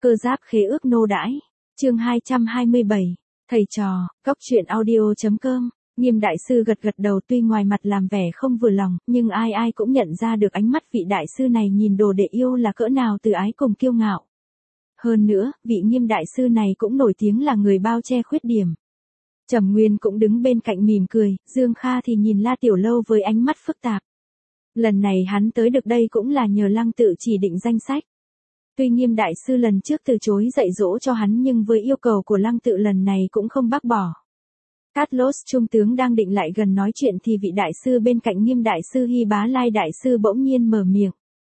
Cơ giáp khế ước nô đãi. Chương 227. Thầy trò, Góc truyện audio.com. Nghiêm đại sư gật gật đầu, tuy ngoài mặt làm vẻ không vừa lòng, nhưng ai ai cũng nhận ra được ánh mắt vị đại sư này nhìn đồ đệ yêu là cỡ nào từ ái cùng kiêu ngạo. Hơn nữa, vị Nghiêm đại sư này cũng nổi tiếng là người bao che khuyết điểm. Trầm Nguyên cũng đứng bên cạnh mỉm cười, Dương Kha thì nhìn La Tiểu Lâu với ánh mắt phức tạp. Lần này hắn tới được đây cũng là nhờ Lăng Tự chỉ định danh sách. Tuy Nghiêm đại sư lần trước từ chối dạy dỗ cho hắn, nhưng với yêu cầu của Lăng Tự lần này cũng không bác bỏ. Carlos trung tướng đang định lại gần nói chuyện thì vị đại sư bên cạnh Nghiêm đại sư Hy Bá Lai đại sư bỗng nhiên mở miệng.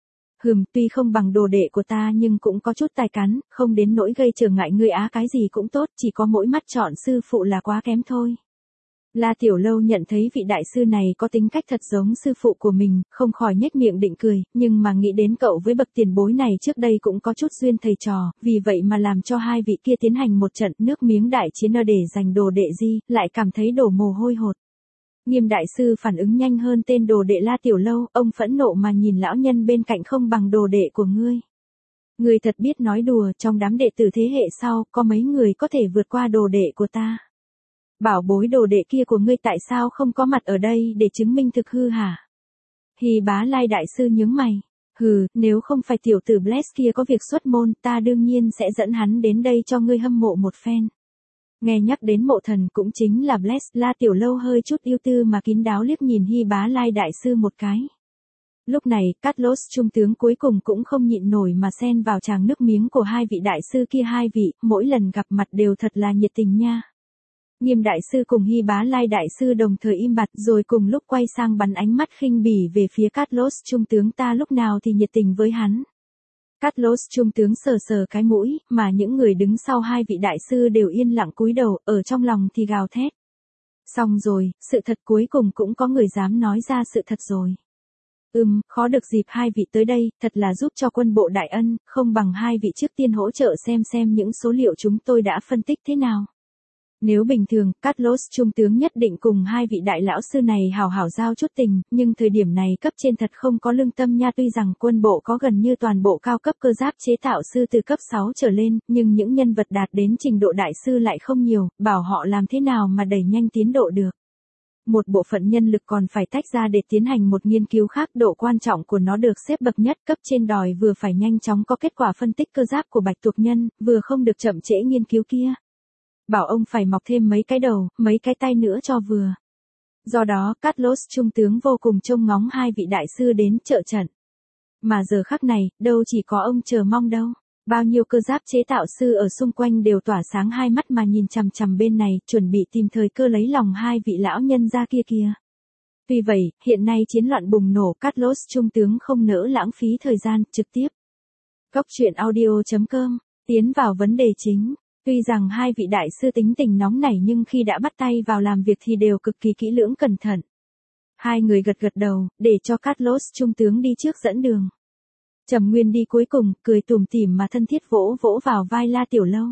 Tuy không bằng đồ đệ của ta nhưng cũng có chút tài cán, không đến nỗi gây trở ngại ngươi á, cái gì cũng tốt, chỉ có mỗi mắt chọn sư phụ là quá kém thôi. La Tiểu Lâu nhận thấy vị đại sư này có tính cách thật giống sư phụ của mình, không khỏi nhếch miệng định cười, nhưng mà nghĩ đến cậu với bậc tiền bối này trước đây cũng có chút duyên thầy trò, vì vậy mà làm cho hai vị kia tiến hành một trận nước miếng đại chiến để giành đồ đệ gì, lại cảm thấy đổ mồ hôi hột. Nghiêm đại sư phản ứng nhanh hơn tên đồ đệ La Tiểu Lâu, ông phẫn nộ mà nhìn lão nhân bên cạnh, không bằng đồ đệ của ngươi. Ngươi thật biết nói đùa, trong đám đệ tử thế hệ sau, có mấy người có thể vượt qua đồ đệ của ta. Bảo bối đồ đệ kia của ngươi tại sao không có mặt ở đây để chứng minh thực hư hả? Hy Bá Lai đại sư nhướng mày. Nếu không phải tiểu tử Bless kia có việc xuất môn, ta đương nhiên sẽ dẫn hắn đến đây cho ngươi hâm mộ một phen. Nghe nhắc đến mộ thần cũng chính là Bless, La Tiểu Lâu hơi chút ưu tư mà kín đáo liếc nhìn Hy Bá Lai đại sư một cái. Lúc này, Carlos trung tướng cuối cùng cũng không nhịn nổi mà xen vào tràng nước miếng của hai vị đại sư kia. Hai vị, mỗi lần gặp mặt đều thật là nhiệt tình nha. Nghiêm đại sư cùng Hy Bá Lai đại sư đồng thời im bặt, rồi cùng lúc quay sang bắn ánh mắt khinh bỉ về phía Carlos trung tướng, ta lúc nào thì nhiệt tình với hắn. Carlos trung tướng sờ sờ cái mũi, mà những người đứng sau hai vị đại sư đều yên lặng cúi đầu, ở trong lòng thì gào thét. Xong rồi, sự thật cuối cùng cũng có người dám nói ra sự thật rồi. Khó được dịp hai vị tới đây, thật là giúp cho quân bộ đại ân, không bằng hai vị trước tiên hỗ trợ xem những số liệu chúng tôi đã phân tích thế nào. Nếu bình thường, Carlos trung tướng nhất định cùng hai vị đại lão sư này hào hảo giao chút tình, nhưng thời điểm này cấp trên thật không có lương tâm nha. Tuy rằng quân bộ có gần như toàn bộ cao cấp cơ giáp chế tạo sư từ cấp 6 trở lên, nhưng những nhân vật đạt đến trình độ đại sư lại không nhiều, bảo họ làm thế nào mà đẩy nhanh tiến độ được. Một bộ phận nhân lực còn phải tách ra để tiến hành một nghiên cứu khác, độ quan trọng của nó được xếp bậc nhất, cấp trên đòi vừa phải nhanh chóng có kết quả phân tích cơ giáp của Bạch Tuộc Nhân, vừa không được chậm trễ nghiên cứu kia. Bảo ông phải mọc thêm mấy cái đầu, mấy cái tay nữa cho vừa. Do đó, Carlos trung tướng vô cùng trông ngóng hai vị đại sư đến trợ trận. Mà giờ khắc này, đâu chỉ có ông chờ mong đâu. Bao nhiêu cơ giáp chế tạo sư ở xung quanh đều tỏa sáng hai mắt mà nhìn chằm chằm bên này, chuẩn bị tìm thời cơ lấy lòng hai vị lão nhân gia kia kìa. Tuy vậy, hiện nay chiến loạn bùng nổ, Carlos trung tướng không nỡ lãng phí thời gian, trực tiếp. Góc truyện audio.com, tiến vào vấn đề chính. Tuy rằng hai vị đại sư tính tình nóng nảy nhưng khi đã bắt tay vào làm việc thì đều cực kỳ kỹ lưỡng cẩn thận. Hai người gật gật đầu, để cho Carlos trung tướng đi trước dẫn đường. Trầm Nguyên đi cuối cùng, cười tủm tỉm mà thân thiết vỗ vỗ vào vai La Tiểu Lâu.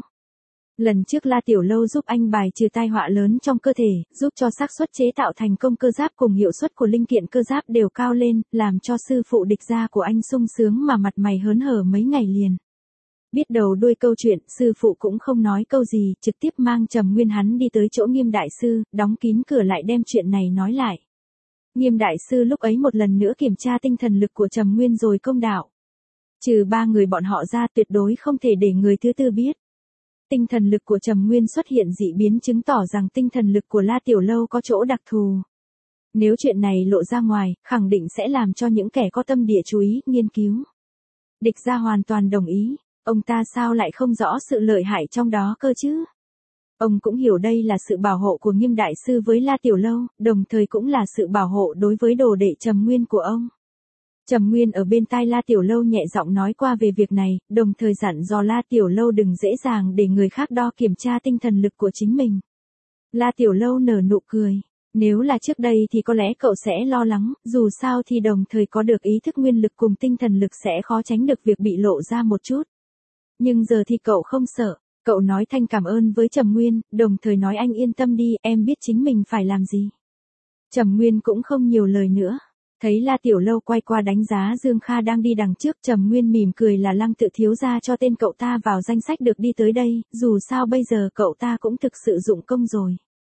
Lần trước La Tiểu Lâu giúp anh bài trừ tai họa lớn trong cơ thể, giúp cho xác suất chế tạo thành công cơ giáp cùng hiệu suất của linh kiện cơ giáp đều cao lên, làm cho sư phụ địch gia của anh sung sướng mà mặt mày hớn hở mấy ngày liền. Biết đầu đuôi câu chuyện, sư phụ cũng không nói câu gì, trực tiếp mang Trầm Nguyên hắn đi tới chỗ Nghiêm đại sư, đóng kín cửa lại đem chuyện này nói lại. Nghiêm đại sư lúc ấy một lần nữa kiểm tra tinh thần lực của Trầm Nguyên rồi công đạo. Trừ ba người bọn họ ra, tuyệt đối không thể để người thứ tư biết. Tinh thần lực của Trầm Nguyên xuất hiện dị biến, chứng tỏ rằng tinh thần lực của La Tiểu Lâu có chỗ đặc thù. Nếu chuyện này lộ ra ngoài, khẳng định sẽ làm cho những kẻ có tâm địa chú ý, nghiên cứu. Địch gia hoàn toàn đồng ý. Ông ta sao lại không rõ sự lợi hại trong đó cơ chứ? Ông cũng hiểu đây là sự bảo hộ của Nghiêm đại sư với La Tiểu Lâu, đồng thời cũng là sự bảo hộ đối với đồ đệ Trầm Nguyên của ông. Trầm Nguyên ở bên tai La Tiểu Lâu nhẹ giọng nói qua về việc này, đồng thời dặn dò La Tiểu Lâu đừng dễ dàng để người khác đo kiểm tra tinh thần lực của chính mình. La Tiểu Lâu nở nụ cười. Nếu là trước đây thì có lẽ cậu sẽ lo lắng, dù sao thì đồng thời có được ý thức nguyên lực cùng tinh thần lực sẽ khó tránh được việc bị lộ ra một chút. Nhưng giờ thì cậu không sợ, cậu nói thanh cảm ơn với Trầm Nguyên, đồng thời nói anh yên tâm đi, em biết chính mình phải làm gì. Trầm Nguyên cũng không nhiều lời nữa. Thấy La Tiểu Lâu quay qua đánh giá Dương Kha đang đi đằng trước, Trầm Nguyên mỉm cười là Lăng Tự thiếu gia cho tên cậu ta vào danh sách được đi tới đây, dù sao bây giờ cậu ta cũng thực sự dụng công rồi.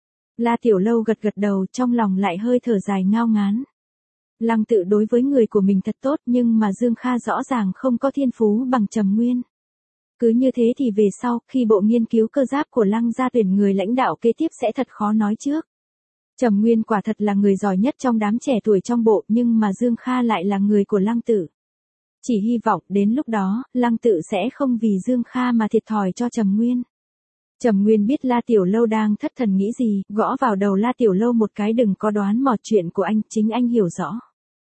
La Tiểu Lâu gật gật đầu, trong lòng lại hơi thở dài ngao ngán. Lăng Tự đối với người của mình thật tốt, nhưng mà Dương Kha rõ ràng không có thiên phú bằng Trầm Nguyên. Cứ như thế thì về sau, khi bộ nghiên cứu cơ giáp của Lăng gia tuyển người lãnh đạo kế tiếp sẽ thật khó nói trước. Trầm Nguyên quả thật là người giỏi nhất trong đám trẻ tuổi trong bộ, nhưng mà Dương Kha lại là người của Lăng Tự. Chỉ hy vọng đến lúc đó, Lăng Tự sẽ không vì Dương Kha mà thiệt thòi cho Trầm Nguyên. Trầm Nguyên biết La Tiểu Lâu đang thất thần nghĩ gì, gõ vào đầu La Tiểu Lâu một cái, đừng có đoán mò chuyện của anh, chính anh hiểu rõ.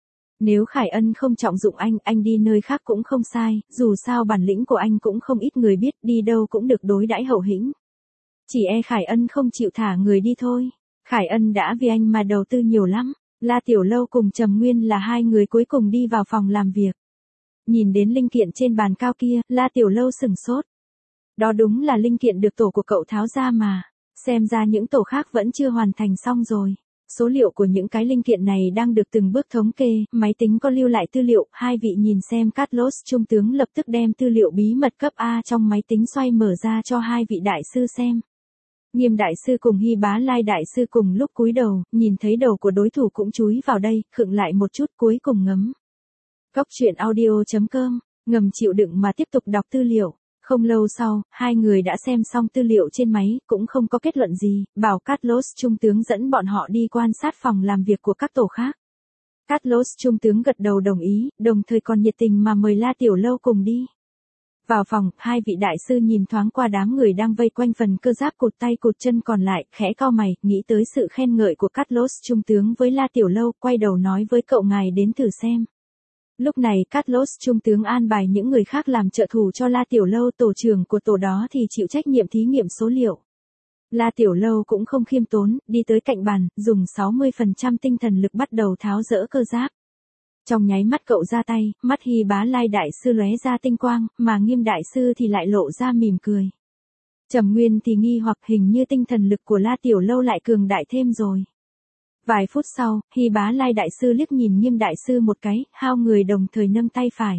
Nếu Khải Ân không trọng dụng anh đi nơi khác cũng không sai, dù sao bản lĩnh của anh cũng không ít người biết, đi đâu cũng được đối đãi hậu hĩnh. Chỉ e Khải Ân không chịu thả người đi thôi. Khải Ân đã vì anh mà đầu tư nhiều lắm. La Tiểu Lâu cùng Trầm Nguyên là hai người cuối cùng đi vào phòng làm việc. Nhìn đến linh kiện trên bàn cao kia, La Tiểu Lâu sửng sốt. Đó đúng là linh kiện được tổ của cậu tháo ra mà. Xem ra những tổ khác vẫn chưa hoàn thành xong rồi. Số liệu của những cái linh kiện này đang được từng bước thống kê, máy tính có lưu lại tư liệu, hai vị nhìn xem. Carlos trung tướng lập tức đem tư liệu bí mật cấp A trong máy tính xoay mở ra cho hai vị đại sư xem. Nghiêm đại sư cùng Hy Bá Lai đại sư cùng lúc cúi đầu, nhìn thấy đầu của đối thủ cũng chúi vào đây, khựng lại một chút cuối cùng ngấm. Cóc truyện audio.com, ngầm chịu đựng mà tiếp tục đọc tư liệu. Không lâu sau, hai người đã xem xong tư liệu trên máy, cũng không có kết luận gì, bảo Carlos trung tướng dẫn bọn họ đi quan sát phòng làm việc của các tổ khác. Carlos trung tướng gật đầu đồng ý, đồng thời còn nhiệt tình mà mời La Tiểu Lâu cùng đi. Vào phòng, hai vị đại sư nhìn thoáng qua đám người đang vây quanh phần cơ giáp, cụt tay cụt chân còn lại, khẽ cau mày, nghĩ tới sự khen ngợi của Carlos trung tướng với La Tiểu Lâu, quay đầu nói với cậu ngài đến thử xem. Lúc này Carlos trung tướng an bài những người khác làm trợ thủ cho La Tiểu Lâu, tổ trưởng của tổ đó thì chịu trách nhiệm thí nghiệm số liệu. La Tiểu Lâu cũng không khiêm tốn, đi tới cạnh bàn, dùng 60% tinh thần lực bắt đầu tháo dỡ cơ giáp. Trong nháy mắt cậu ra tay, mắt Hy Bá Lai đại sư lóe ra tinh quang, mà Nghiêm đại sư thì lại lộ ra mỉm cười. Trầm Nguyên thì nghi hoặc, hình như tinh thần lực của La Tiểu Lâu lại cường đại thêm rồi. Vài phút sau, Hy Bá Lai đại sư liếc nhìn Nghiêm đại sư một cái, hai người đồng thời nâng tay phải.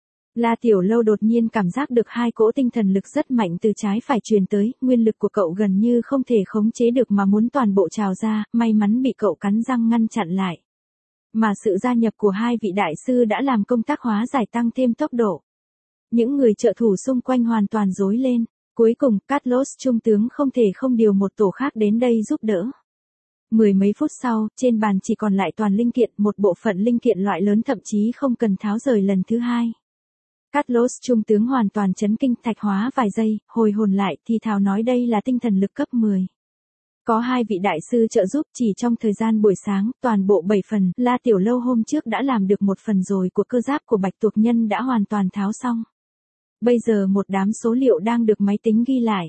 La Tiểu Lâu đột nhiên cảm giác được hai cỗ tinh thần lực rất mạnh từ trái phải truyền tới, nguyên lực của cậu gần như không thể khống chế được mà muốn toàn bộ trào ra, may mắn bị cậu cắn răng ngăn chặn lại. Mà sự gia nhập của hai vị đại sư đã làm công tác hóa giải tăng thêm tốc độ. Những người trợ thủ xung quanh hoàn toàn rối lên, cuối cùng Carlos trung tướng không thể không điều một tổ khác đến đây giúp đỡ. Mười mấy phút sau, trên bàn chỉ còn lại toàn linh kiện, một bộ phận linh kiện loại lớn thậm chí không cần tháo rời lần thứ hai. Carlos trung tướng hoàn toàn chấn kinh, thạch hóa vài giây, hồi hồn lại thì thào nói đây là tinh thần lực cấp 10. Có hai vị đại sư trợ giúp, chỉ trong thời gian buổi sáng, toàn bộ 7 phần, La Tiểu Lâu hôm trước đã làm được một phần rồi của cơ giáp của Bạch Tuộc Nhân đã hoàn toàn tháo xong. Bây giờ một đám số liệu đang được máy tính ghi lại.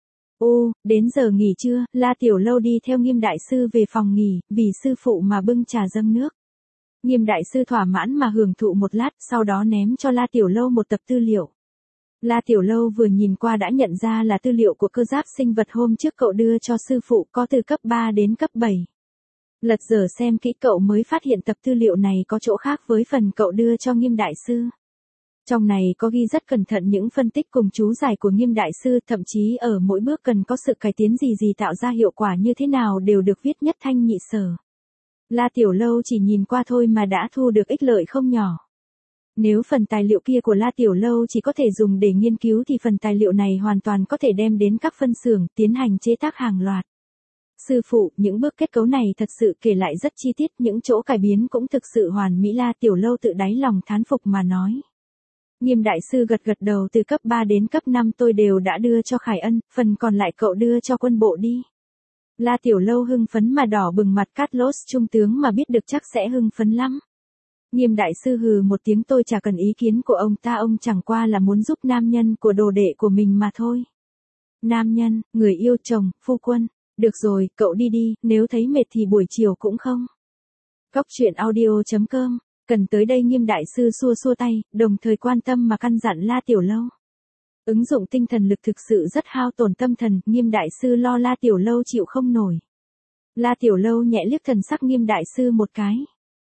Đến giờ nghỉ trưa, La Tiểu Lâu đi theo Nghiêm đại sư về phòng nghỉ, vì sư phụ mà bưng trà dâng nước. Nghiêm đại sư thỏa mãn mà hưởng thụ một lát, sau đó ném cho La Tiểu Lâu một tập tư liệu. La Tiểu Lâu vừa nhìn qua đã nhận ra là tư liệu của cơ giáp sinh vật hôm trước cậu đưa cho sư phụ, có từ cấp 3 đến cấp 7. Lật dở xem kỹ cậu mới phát hiện tập tư liệu này có chỗ khác với phần cậu đưa cho Nghiêm đại sư. Trong này có ghi rất cẩn thận những phân tích cùng chú giải của Nghiêm đại sư, thậm chí ở mỗi bước cần có sự cải tiến gì tạo ra hiệu quả như thế nào đều được viết nhất thanh nhị sở. La Tiểu Lâu chỉ nhìn qua thôi mà đã thu được ích lợi không nhỏ. Nếu phần tài liệu kia của La Tiểu Lâu chỉ có thể dùng để nghiên cứu thì phần tài liệu này hoàn toàn có thể đem đến các phân xưởng, tiến hành chế tác hàng loạt. Sư phụ, những bước kết cấu này thật sự kể lại rất chi tiết, những chỗ cải biến cũng thực sự hoàn mỹ. La Tiểu Lâu tự đáy lòng thán phục mà nói. Nghiêm đại sư gật gật đầu, từ cấp 3 đến cấp 5 tôi đều đã đưa cho Khải Ân, phần còn lại cậu đưa cho quân bộ đi. La Tiểu Lâu hưng phấn mà đỏ bừng mặt, Carlos trung tướng mà biết được chắc sẽ hưng phấn lắm. Nghiêm đại sư hừ một tiếng, tôi chả cần ý kiến của ông ta, ông chẳng qua là muốn giúp nam nhân của đồ đệ của mình mà thôi. Nam nhân, người yêu chồng, phu quân. Được rồi, cậu đi đi, nếu thấy mệt thì buổi chiều cũng không. Cóc truyện audio.com, cần tới đây. Nghiêm đại sư xua xua tay, đồng thời quan tâm mà căn dặn La Tiểu Lâu. Ứng dụng tinh thần lực thực sự rất hao tổn tâm thần, Nghiêm đại sư lo La Tiểu Lâu chịu không nổi. La Tiểu Lâu nhẹ liếc thần sắc Nghiêm đại sư một cái.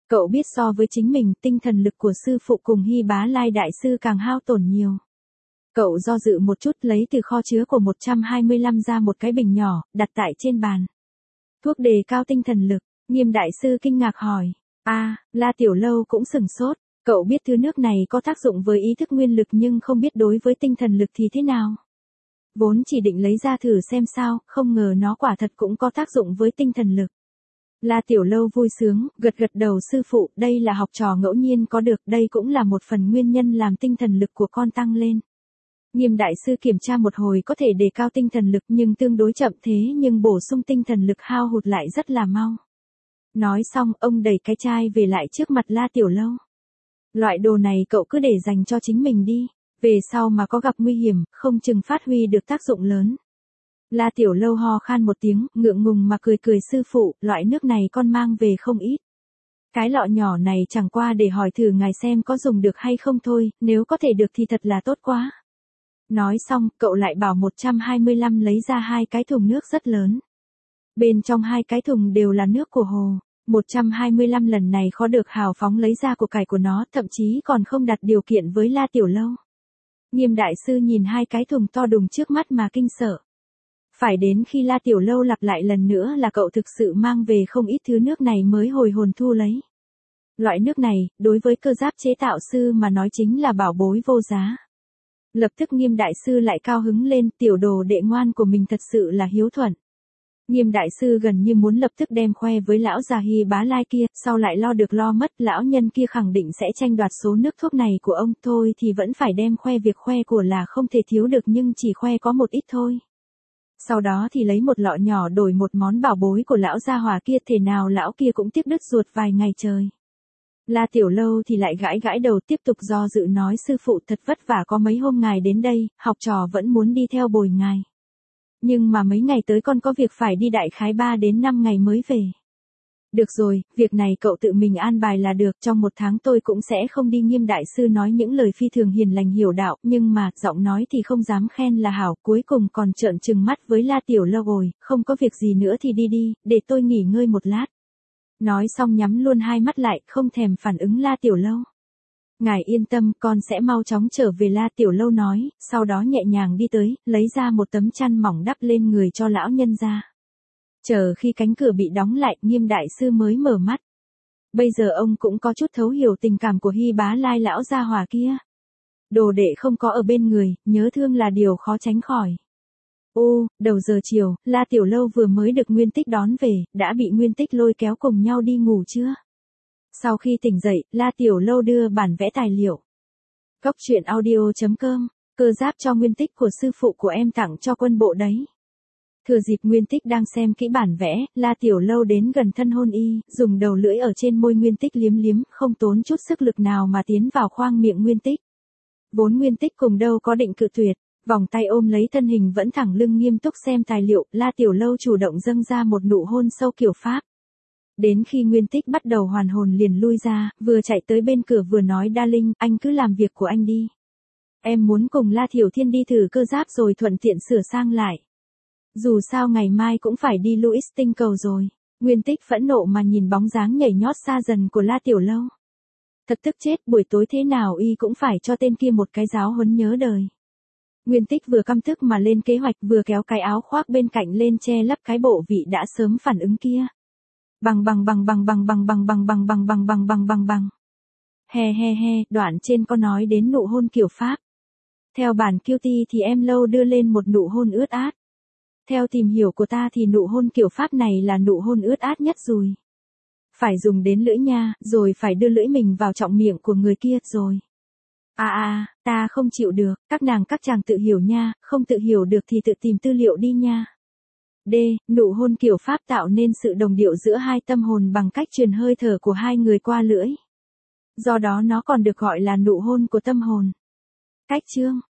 Cậu biết so với chính mình, tinh thần lực của sư phụ cùng Hy Bá Lai đại sư càng hao tổn nhiều. Cậu do dự một chút lấy từ kho chứa của 125 ra một cái bình nhỏ, đặt tại trên bàn. Thuốc đề cao tinh thần lực, Nghiêm đại sư kinh ngạc hỏi. La Tiểu Lâu cũng sửng sốt, cậu biết thứ nước này có tác dụng với ý thức nguyên lực nhưng không biết đối với tinh thần lực thì thế nào. Vốn chỉ định lấy ra thử xem sao, không ngờ nó quả thật cũng có tác dụng với tinh thần lực. La Tiểu Lâu vui sướng, gật gật đầu sư phụ, đây là học trò ngẫu nhiên có được, đây cũng là một phần nguyên nhân làm tinh thần lực của con tăng lên. Nghiêm đại sư kiểm tra một hồi có thể đề cao tinh thần lực nhưng tương đối chậm thế nhưng bổ sung tinh thần lực hao hụt lại rất là mau. Nói xong ông đẩy cái chai về lại trước mặt La Tiểu Lâu. Loại đồ này cậu cứ để dành cho chính mình đi, về sau mà có gặp nguy hiểm, không chừng phát huy được tác dụng lớn. La Tiểu Lâu ho khan một tiếng, ngượng ngùng mà cười cười sư phụ, loại nước này con mang về không ít. Cái lọ nhỏ này chẳng qua để hỏi thử ngài xem có dùng được hay không thôi, nếu có thể được thì thật là tốt quá. Nói xong, cậu lại bảo 125 lấy ra 2 cái thùng nước rất lớn. Bên trong 2 cái thùng đều là nước của hồ. 125 lần này khó được hào phóng lấy ra của cải của nó, thậm chí còn không đặt điều kiện với La Tiểu Lâu. Nghiêm đại sư nhìn 2 cái thùng to đùng trước mắt mà kinh sợ. Phải đến khi La Tiểu Lâu lặp lại lần nữa là cậu thực sự mang về không ít thứ nước này mới hồi hồn thu lấy. Loại nước này, đối với cơ giáp chế tạo sư mà nói chính là bảo bối vô giá. Lập tức Nghiêm đại sư lại cao hứng lên, tiểu đồ đệ ngoan của mình thật sự là hiếu thuận. Nghiêm đại sư gần như muốn lập tức đem khoe với lão già Hy Bá Lai kia, sau lại lo được lo mất, lão nhân kia khẳng định sẽ tranh đoạt số nước thuốc này của ông, thôi thì vẫn phải đem khoe, việc khoe của là không thể thiếu được nhưng chỉ khoe có một ít thôi. Sau đó thì lấy một lọ nhỏ đổi một món bảo bối của lão gia hỏa kia, thể nào lão kia cũng tiếc đứt ruột vài ngày trời. La Tiểu Lâu thì lại gãi gãi đầu tiếp tục do dự nói sư phụ thật vất vả có mấy hôm ngài đến đây, học trò vẫn muốn đi theo bồi ngài. Nhưng mà mấy ngày tới con có việc phải đi đại khái 3 đến 5 ngày mới về. Được rồi, việc này cậu tự mình an bài là được, trong 1 tháng tôi cũng sẽ không đi. Nghiêm đại sư nói những lời phi thường hiền lành hiểu đạo, nhưng mà, giọng nói thì không dám khen là hảo, cuối cùng còn trợn trừng mắt với La Tiểu Lâu rồi, không có việc gì nữa thì đi đi, để tôi nghỉ ngơi một lát. Nói xong nhắm luôn 2 mắt lại, không thèm phản ứng La Tiểu Lâu. Ngài yên tâm, con sẽ mau chóng trở về. La Tiểu Lâu nói, sau đó nhẹ nhàng đi tới, lấy ra một tấm chăn mỏng đắp lên người cho lão nhân ra. Chờ khi cánh cửa bị đóng lại, Nghiêm đại sư mới mở mắt. Bây giờ ông cũng có chút thấu hiểu tình cảm của Hy Bá Lai lão gia hỏa kia. Đồ đệ không có ở bên người, nhớ thương là điều khó tránh khỏi. Đầu giờ chiều, La Tiểu Lâu vừa mới được Nguyên Tích đón về, đã bị Nguyên Tích lôi kéo cùng nhau đi ngủ chưa? Sau khi tỉnh dậy, La Tiểu Lâu đưa bản vẽ tài liệu. Cóc truyện audio.com, cơ giáp cho Nguyên Tích của sư phụ của em tặng cho quân bộ đấy. Thừa dịp Nguyên Tích đang xem kỹ bản vẽ, La Tiểu Lâu đến gần thân hôn y, dùng đầu lưỡi ở trên môi Nguyên Tích liếm liếm, không tốn chút sức lực nào mà tiến vào khoang miệng Nguyên Tích. Vốn Nguyên Tích cùng đâu có định cự tuyệt, vòng tay ôm lấy thân hình vẫn thẳng lưng nghiêm túc xem tài liệu, La Tiểu Lâu chủ động dâng ra một nụ hôn sâu kiểu Pháp. Đến khi Nguyên Tích bắt đầu hoàn hồn liền lui ra, vừa chạy tới bên cửa vừa nói darling, anh cứ làm việc của anh đi. Em muốn cùng La Thiểu Thiên đi thử cơ giáp rồi thuận tiện sửa sang lại. Dù sao ngày mai cũng phải đi Louis tinh cầu rồi. Nguyên Tích phẫn nộ mà nhìn bóng dáng nhảy nhót xa dần của La Tiểu Lâu. Thật tức chết, buổi tối thế nào y cũng phải cho tên kia một cái giáo huấn nhớ đời. Nguyên Tích vừa căm tức mà lên kế hoạch vừa kéo cái áo khoác bên cạnh lên che lấp cái bộ vị đã sớm phản ứng kia. Bằng. He, đoạn trên có nói đến nụ hôn kiểu Pháp. Theo bản QT thì em Lâu đưa lên một nụ hôn ướt át. Theo tìm hiểu của ta thì nụ hôn kiểu Pháp này là nụ hôn ướt át nhất rồi. Phải dùng đến lưỡi nha, rồi phải đưa lưỡi mình vào trọng miệng của người kia rồi. Ta không chịu được, các nàng các chàng tự hiểu nha, không tự hiểu được thì tự tìm tư liệu đi nha. D. Nụ hôn kiểu Pháp tạo nên sự đồng điệu giữa hai tâm hồn bằng cách truyền hơi thở của hai người qua lưỡi. Do đó nó còn được gọi là nụ hôn của tâm hồn. Cách chương